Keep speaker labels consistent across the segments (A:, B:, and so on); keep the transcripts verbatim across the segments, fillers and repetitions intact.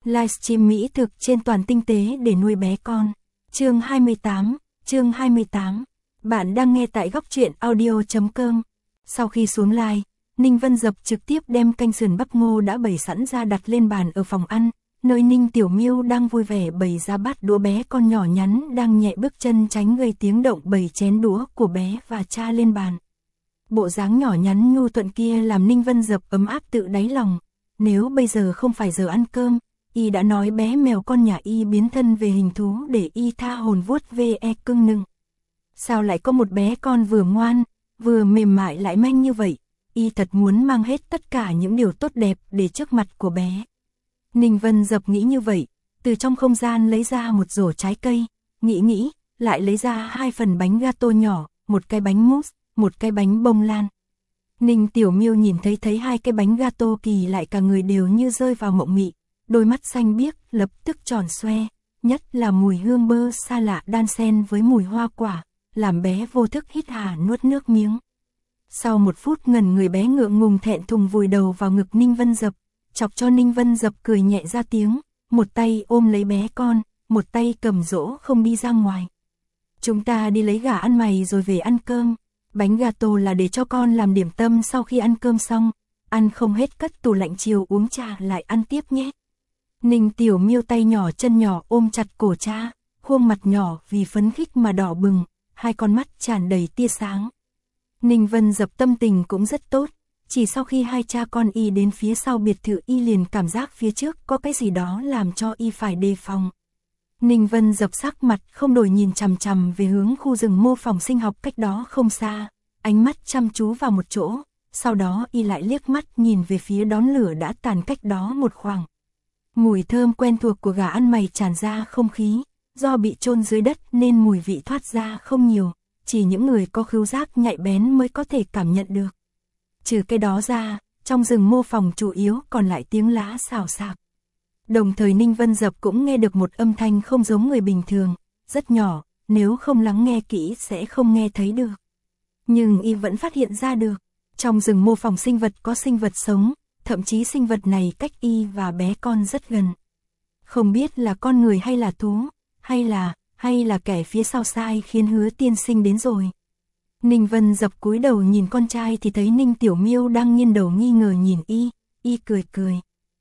A: Livestream mỹ thực trên toàn tinh tế để nuôi bé con. Chương hai mươi tám, chương hai mươi tám. Bạn đang nghe tại góc truyện audio chấm com. Sau khi xuống live, Ninh Vân Dập trực tiếp đem canh sườn bắp ngô đã bày sẵn ra đặt lên bàn ở phòng ăn, nơi Ninh Tiểu Miêu đang vui vẻ bày ra bát đũa bé con nhỏ nhắn đang nhẹ bước chân tránh gây tiếng động bày chén đũa của bé và cha lên bàn. Bộ dáng nhỏ nhắn nhu thuận kia làm Ninh Vân Dập ấm áp tự đáy lòng. Nếu bây giờ không phải giờ ăn cơm, y đã nói bé mèo con nhà y biến thân về hình thú để y tha hồn vuốt ve cưng nựng. Sao lại có một bé con vừa ngoan, vừa mềm mại lại manh như vậy, y thật muốn mang hết tất cả những điều tốt đẹp để trước mặt của bé. Ninh Vân Dập nghĩ như vậy, từ trong không gian lấy ra một rổ trái cây, nghĩ nghĩ, lại lấy ra hai phần bánh gato nhỏ, một cái bánh mousse, một cái bánh bông lan. Ninh Tiểu Miêu nhìn thấy thấy hai cái bánh gato kỳ lại cả người đều như rơi vào mộng mị, đôi mắt xanh biếc lập tức tròn xoe, nhất là mùi hương bơ xa lạ đan xen với mùi hoa quả, làm bé vô thức hít hà nuốt nước miếng. Sau một phút ngẩn người bé ngượng ngùng thẹn thùng vùi đầu vào ngực Ninh Vân Dập, chọc cho Ninh Vân Dập cười nhẹ ra tiếng, một tay ôm lấy bé con, một tay cầm dỗ không đi ra ngoài. Chúng ta đi lấy gà ăn mày rồi về ăn cơm. Bánh gato là để cho con làm điểm tâm sau khi ăn cơm xong, ăn không hết cất tủ lạnh chiều uống trà lại ăn tiếp nhé. Ninh Tiểu Miêu tay nhỏ chân nhỏ ôm chặt cổ cha, khuôn mặt nhỏ vì phấn khích mà đỏ bừng, hai con mắt tràn đầy tia sáng. Ninh Vân Dập tâm tình cũng rất tốt, chỉ sau khi hai cha con y đến phía sau biệt thự y liền cảm giác phía trước có cái gì đó làm cho y phải đề phòng. Ninh Vân Dập sắc mặt không đổi nhìn chằm chằm về hướng khu rừng mô phỏng sinh học cách đó không xa, ánh mắt chăm chú vào một chỗ, sau đó y lại liếc mắt nhìn về phía đón lửa đã tàn cách đó một khoảng. Mùi thơm quen thuộc của gà ăn mày tràn ra không khí, do bị chôn dưới đất nên mùi vị thoát ra không nhiều, chỉ những người có khứu giác nhạy bén mới có thể cảm nhận được. Trừ cái đó ra, trong rừng mô phỏng chủ yếu còn lại tiếng lá xào xạc. Đồng thời Ninh Vân Dập cũng nghe được một âm thanh không giống người bình thường, rất nhỏ, nếu không lắng nghe kỹ sẽ không nghe thấy được. Nhưng y vẫn phát hiện ra được, trong rừng mô phỏng sinh vật có sinh vật sống, thậm chí sinh vật này cách y và bé con rất gần. Không biết là con người hay là thú, hay là, hay là kẻ phía sau sai khiến Hứa tiên sinh đến rồi. Ninh Vân Dập cúi đầu nhìn con trai thì thấy Ninh Tiểu Miêu đang nghiêng đầu nghi ngờ nhìn y, y cười cười.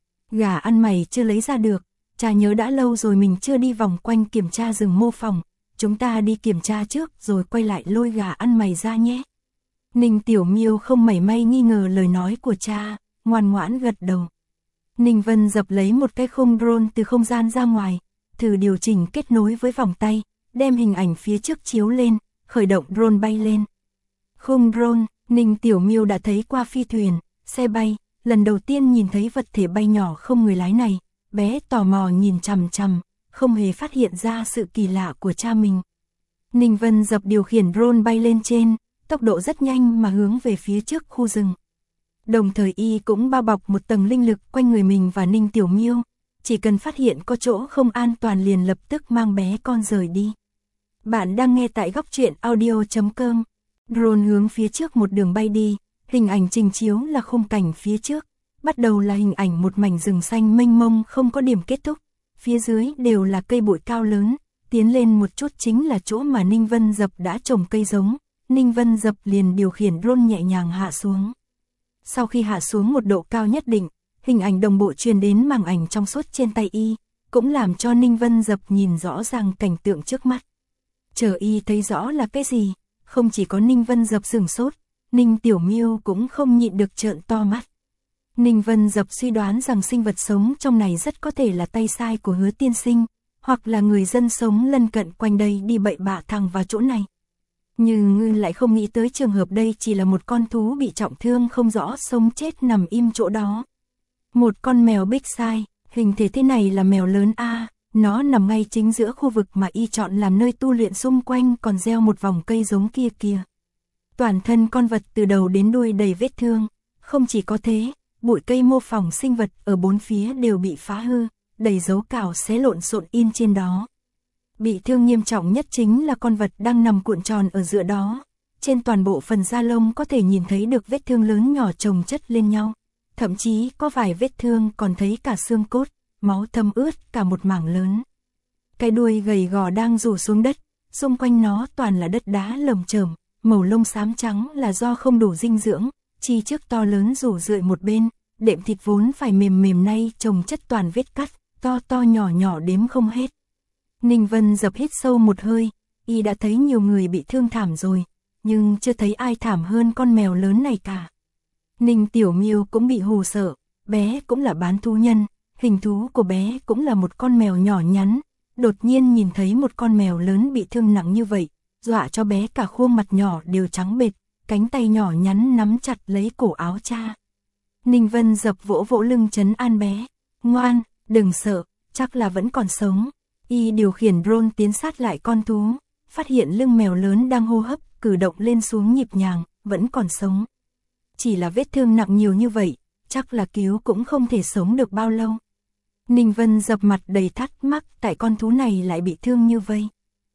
A: Gà ăn mày chưa lấy ra được, cha nhớ đã lâu rồi mình chưa đi vòng quanh kiểm tra rừng mô phỏng, chúng ta đi kiểm tra trước rồi quay lại lôi gà ăn mày ra nhé. Ninh Tiểu Miêu không mảy may nghi ngờ lời nói của cha, ngoan ngoãn gật đầu. Ninh Vân Dập lấy một cái khung drone từ không gian ra ngoài, thử điều chỉnh kết nối với vòng tay, đem hình ảnh phía trước chiếu lên, khởi động drone bay lên. Khung drone, Ninh Tiểu Miêu đã thấy qua phi thuyền, xe bay, lần đầu tiên nhìn thấy vật thể bay nhỏ không người lái này, bé tò mò nhìn chằm chằm, không hề phát hiện ra sự kỳ lạ của cha mình. Ninh Vân Dập điều khiển drone bay lên trên, tốc độ rất nhanh mà hướng về phía trước khu rừng. Đồng thời y cũng bao bọc một tầng linh lực quanh người mình và Ninh Tiểu Miêu, chỉ cần phát hiện có chỗ không an toàn liền lập tức mang bé con rời đi. Bạn đang nghe tại góc truyện audio chấm com. Drone hướng phía trước một đường bay đi, hình ảnh trình chiếu là khung cảnh phía trước, bắt đầu là hình ảnh một mảnh rừng xanh mênh mông không có điểm kết thúc, phía dưới đều là cây bụi cao lớn, tiến lên một chút chính là chỗ mà Ninh Vân Dập đã trồng cây giống, Ninh Vân Dập liền điều khiển drone nhẹ nhàng hạ xuống. Sau khi hạ xuống một độ cao nhất định, hình ảnh đồng bộ truyền đến màn ảnh trong suốt trên tay y, cũng làm cho Ninh Vân Dập nhìn rõ ràng cảnh tượng trước mắt. Chờ y thấy rõ là cái gì, không chỉ có Ninh Vân Dập sửng sốt, Ninh Tiểu Miêu cũng không nhịn được trợn to mắt. Ninh Vân Dập suy đoán rằng sinh vật sống trong này rất có thể là tay sai của Hứa tiên sinh, hoặc là người dân sống lân cận quanh đây đi bậy bạ thẳng vào chỗ này. Nhưng ngư lại không nghĩ tới trường hợp đây chỉ là một con thú bị trọng thương không rõ sống chết nằm im chỗ đó. Một con mèo big size, hình thể thế này là mèo lớn a, nó nằm ngay chính giữa khu vực mà y chọn làm nơi tu luyện, xung quanh còn gieo một vòng cây giống kia kìa. Toàn thân con vật từ đầu đến đuôi đầy vết thương, không chỉ có thế, bụi cây mô phỏng sinh vật ở bốn phía đều bị phá hư, đầy dấu cào xé lộn xộn in trên đó. Bị thương nghiêm trọng nhất chính là con vật đang nằm cuộn tròn ở giữa đó, trên toàn bộ phần da lông có thể nhìn thấy được vết thương lớn nhỏ chồng chất lên nhau, thậm chí có vài vết thương còn thấy cả xương cốt, máu thấm ướt cả một mảng lớn. Cái đuôi gầy gò đang rủ xuống đất, xung quanh nó toàn là đất đá lởm chởm, màu lông xám trắng là do không đủ dinh dưỡng, chi trước to lớn rủ rượi một bên, đệm thịt vốn phải mềm mềm nay chồng chất toàn vết cắt, to to nhỏ nhỏ đếm không hết. Ninh Vân Dập hít sâu một hơi, y đã thấy nhiều người bị thương thảm rồi, nhưng chưa thấy ai thảm hơn con mèo lớn này cả. Ninh Tiểu Miêu cũng bị hù sợ, bé cũng là bán thú nhân, hình thú của bé cũng là một con mèo nhỏ nhắn, đột nhiên nhìn thấy một con mèo lớn bị thương nặng như vậy, dọa cho bé cả khuôn mặt nhỏ đều trắng bệch, cánh tay nhỏ nhắn nắm chặt lấy cổ áo cha. Ninh Vân Dập vỗ vỗ lưng trấn an bé, ngoan, đừng sợ, chắc là vẫn còn sống. Y điều khiển drone tiến sát lại con thú, phát hiện lưng mèo lớn đang hô hấp, cử động lên xuống nhịp nhàng, vẫn còn sống. Chỉ là vết thương nặng nhiều như vậy, chắc là cứu cũng không thể sống được bao lâu. Ninh Vân Dập mặt đầy thắc mắc tại con thú này lại bị thương như vậy.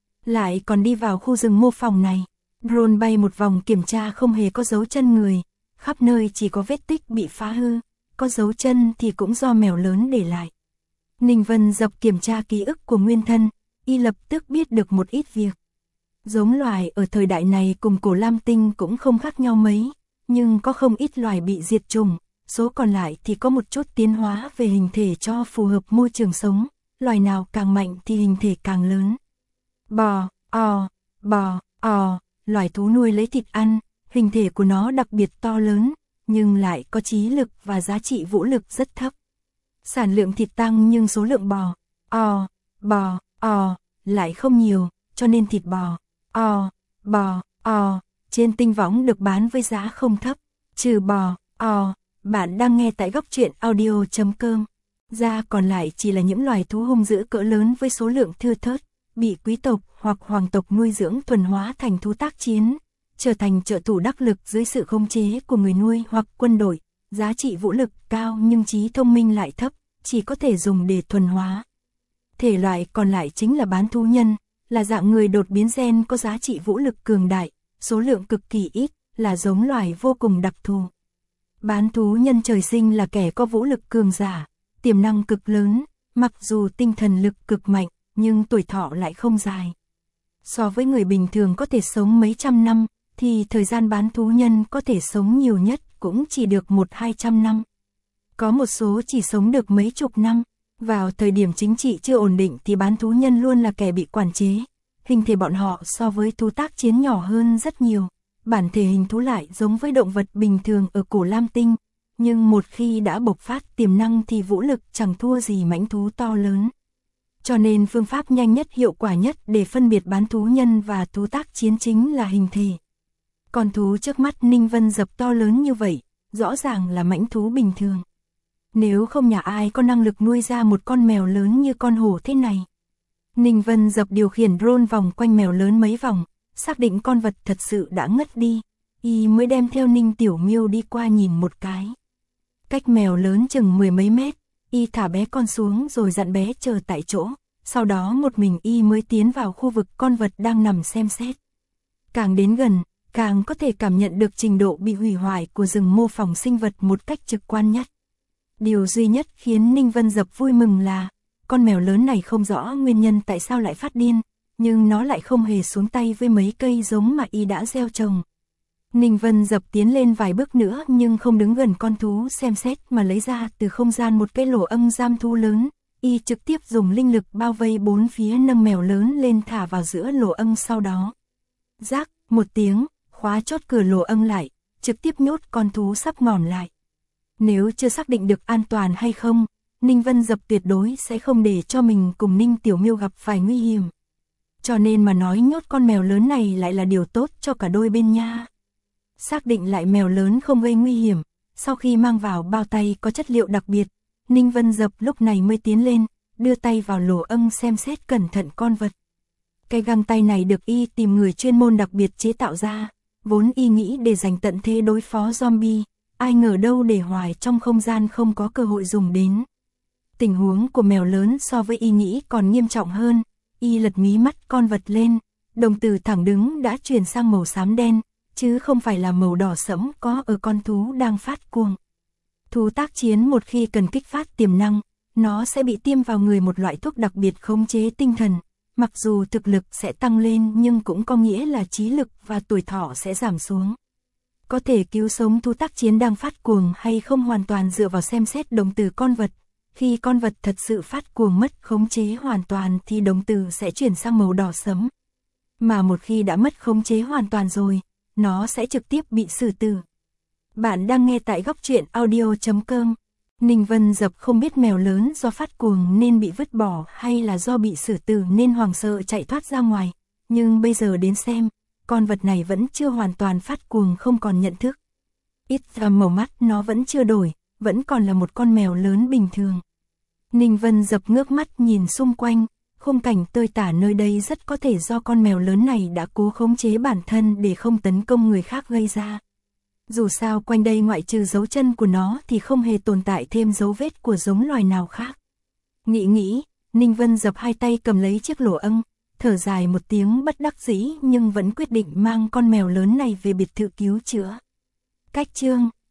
A: Lại còn đi vào khu rừng mô phỏng này, drone bay một vòng kiểm tra không hề có dấu chân người, khắp nơi chỉ có vết tích bị phá hư, có dấu chân thì cũng do mèo lớn để lại. Ninh Vân Dập kiểm tra ký ức của nguyên thân, y lập tức biết được một ít việc. Giống loài ở thời đại này cùng cổ lam tinh cũng không khác nhau mấy, nhưng có không ít loài bị diệt chủng, số còn lại thì có một chút tiến hóa về hình thể cho phù hợp môi trường sống, loài nào càng mạnh thì hình thể càng lớn. Bò, ò, bò, ò, loài thú nuôi lấy thịt ăn, hình thể của nó đặc biệt to lớn, nhưng lại có trí lực và giá trị vũ lực rất thấp. Sản lượng thịt tăng nhưng số lượng bò, ò, bò, ò, lại không nhiều, cho nên thịt bò, ò, bò, ò, trên tinh võng được bán với giá không thấp. Trừ bò, ò, bạn đang nghe tại góc truyện audio chấm com. Ra còn lại chỉ là những loài thú hung dữ cỡ lớn với số lượng thưa thớt, bị quý tộc hoặc hoàng tộc nuôi dưỡng thuần hóa thành thú tác chiến, trở thành trợ thủ đắc lực dưới sự khống chế của người nuôi hoặc quân đội, giá trị vũ lực cao nhưng trí thông minh lại thấp, chỉ có thể dùng để thuần hóa. Thể loại còn lại chính là bán thú nhân, là dạng người đột biến gen có giá trị vũ lực cường đại, số lượng cực kỳ ít, là giống loài vô cùng đặc thù. Bán thú nhân trời sinh là kẻ có vũ lực cường giả, tiềm năng cực lớn, mặc dù tinh thần lực cực mạnh, nhưng tuổi thọ lại không dài. So với người bình thường có thể sống mấy trăm năm, thì thời gian bán thú nhân có thể sống nhiều nhất cũng chỉ được một hai trăm năm. Có một số chỉ sống được mấy chục năm. Vào thời điểm chính trị chưa ổn định thì bán thú nhân luôn là kẻ bị quản chế. Hình thể bọn họ so với thú tác chiến nhỏ hơn rất nhiều. Bản thể hình thú lại giống với động vật bình thường ở cổ lam tinh. Nhưng một khi đã bộc phát tiềm năng thì vũ lực chẳng thua gì mãnh thú to lớn. Cho nên phương pháp nhanh nhất hiệu quả nhất để phân biệt bán thú nhân và thú tác chiến chính là hình thể. Con thú trước mắt Ninh Vân Dập to lớn như vậy, rõ ràng là mãnh thú bình thường. Nếu không nhà ai có năng lực nuôi ra một con mèo lớn như con hổ thế này. Ninh Vân Dập điều khiển drone vòng quanh mèo lớn mấy vòng, xác định con vật thật sự đã ngất đi, y mới đem theo Ninh Tiểu Miêu đi qua nhìn một cái. Cách mèo lớn chừng mười mấy mét, y thả bé con xuống rồi dặn bé chờ tại chỗ, sau đó một mình y mới tiến vào khu vực con vật đang nằm xem xét. Càng đến gần, càng có thể cảm nhận được trình độ bị hủy hoại của rừng mô phỏng sinh vật một cách trực quan nhất. Điều duy nhất khiến Ninh Vân Dập vui mừng là, con mèo lớn này không rõ nguyên nhân tại sao lại phát điên, nhưng nó lại không hề xuống tay với mấy cây giống mà y đã gieo trồng. Ninh Vân Dập tiến lên vài bước nữa nhưng không đứng gần con thú xem xét mà lấy ra từ không gian một cái lỗ âm giam thú lớn, y trực tiếp dùng linh lực bao vây bốn phía nâng mèo lớn lên thả vào giữa lỗ âm sau đó. Rác, một tiếng, khóa chốt cửa lỗ âm lại, trực tiếp nhốt con thú sắp ngỏm lại. Nếu chưa xác định được an toàn hay không, Ninh Vân Dập tuyệt đối sẽ không để cho mình cùng Ninh Tiểu Miêu gặp phải nguy hiểm. Cho nên mà nói nhốt con mèo lớn này lại là điều tốt cho cả đôi bên nha. Xác định lại mèo lớn không gây nguy hiểm, sau khi mang vào bao tay có chất liệu đặc biệt, Ninh Vân Dập lúc này mới tiến lên, đưa tay vào lỗ âm xem xét cẩn thận con vật. Cái găng tay này được y tìm người chuyên môn đặc biệt chế tạo ra, vốn y nghĩ để dành tận thế đối phó zombie, ai ngờ đâu để hoài trong không gian không có cơ hội dùng đến. Tình huống của mèo lớn so với y nghĩ còn nghiêm trọng hơn, y lật mí mắt con vật lên, đồng tử thẳng đứng đã chuyển sang màu xám đen, chứ không phải là màu đỏ sẫm có ở con thú đang phát cuồng. Thú tác chiến một khi cần kích phát tiềm năng, nó sẽ bị tiêm vào người một loại thuốc đặc biệt khống chế tinh thần. Mặc dù thực lực sẽ tăng lên nhưng cũng có nghĩa là trí lực và tuổi thọ sẽ giảm xuống. Có thể cứu sống thú tác chiến đang phát cuồng hay không hoàn toàn dựa vào xem xét động từ con vật. Khi con vật thật sự phát cuồng mất khống chế hoàn toàn thì động từ sẽ chuyển sang màu đỏ sẫm. Mà một khi đã mất khống chế hoàn toàn rồi, nó sẽ trực tiếp bị xử tử. Bạn đang nghe tại góc truyện audio chấm com. Ninh Vân Dập không biết mèo lớn do phát cuồng nên bị vứt bỏ hay là do bị xử tử nên hoảng sợ chạy thoát ra ngoài. Nhưng bây giờ đến xem, con vật này vẫn chưa hoàn toàn phát cuồng không còn nhận thức. Ít ra màu mắt nó vẫn chưa đổi, vẫn còn là một con mèo lớn bình thường. Ninh Vân Dập ngước mắt nhìn xung quanh, khung cảnh tơi tả nơi đây rất có thể do con mèo lớn này đã cố khống chế bản thân để không tấn công người khác gây ra. Dù sao quanh đây ngoại trừ dấu chân của nó thì không hề tồn tại thêm dấu vết của giống loài nào khác. Nghĩ nghĩ, Ninh Vân Dập hai tay cầm lấy chiếc lỗ âng, thở dài một tiếng bất đắc dĩ nhưng vẫn quyết định mang con mèo lớn này về biệt thự cứu chữa. Cách chương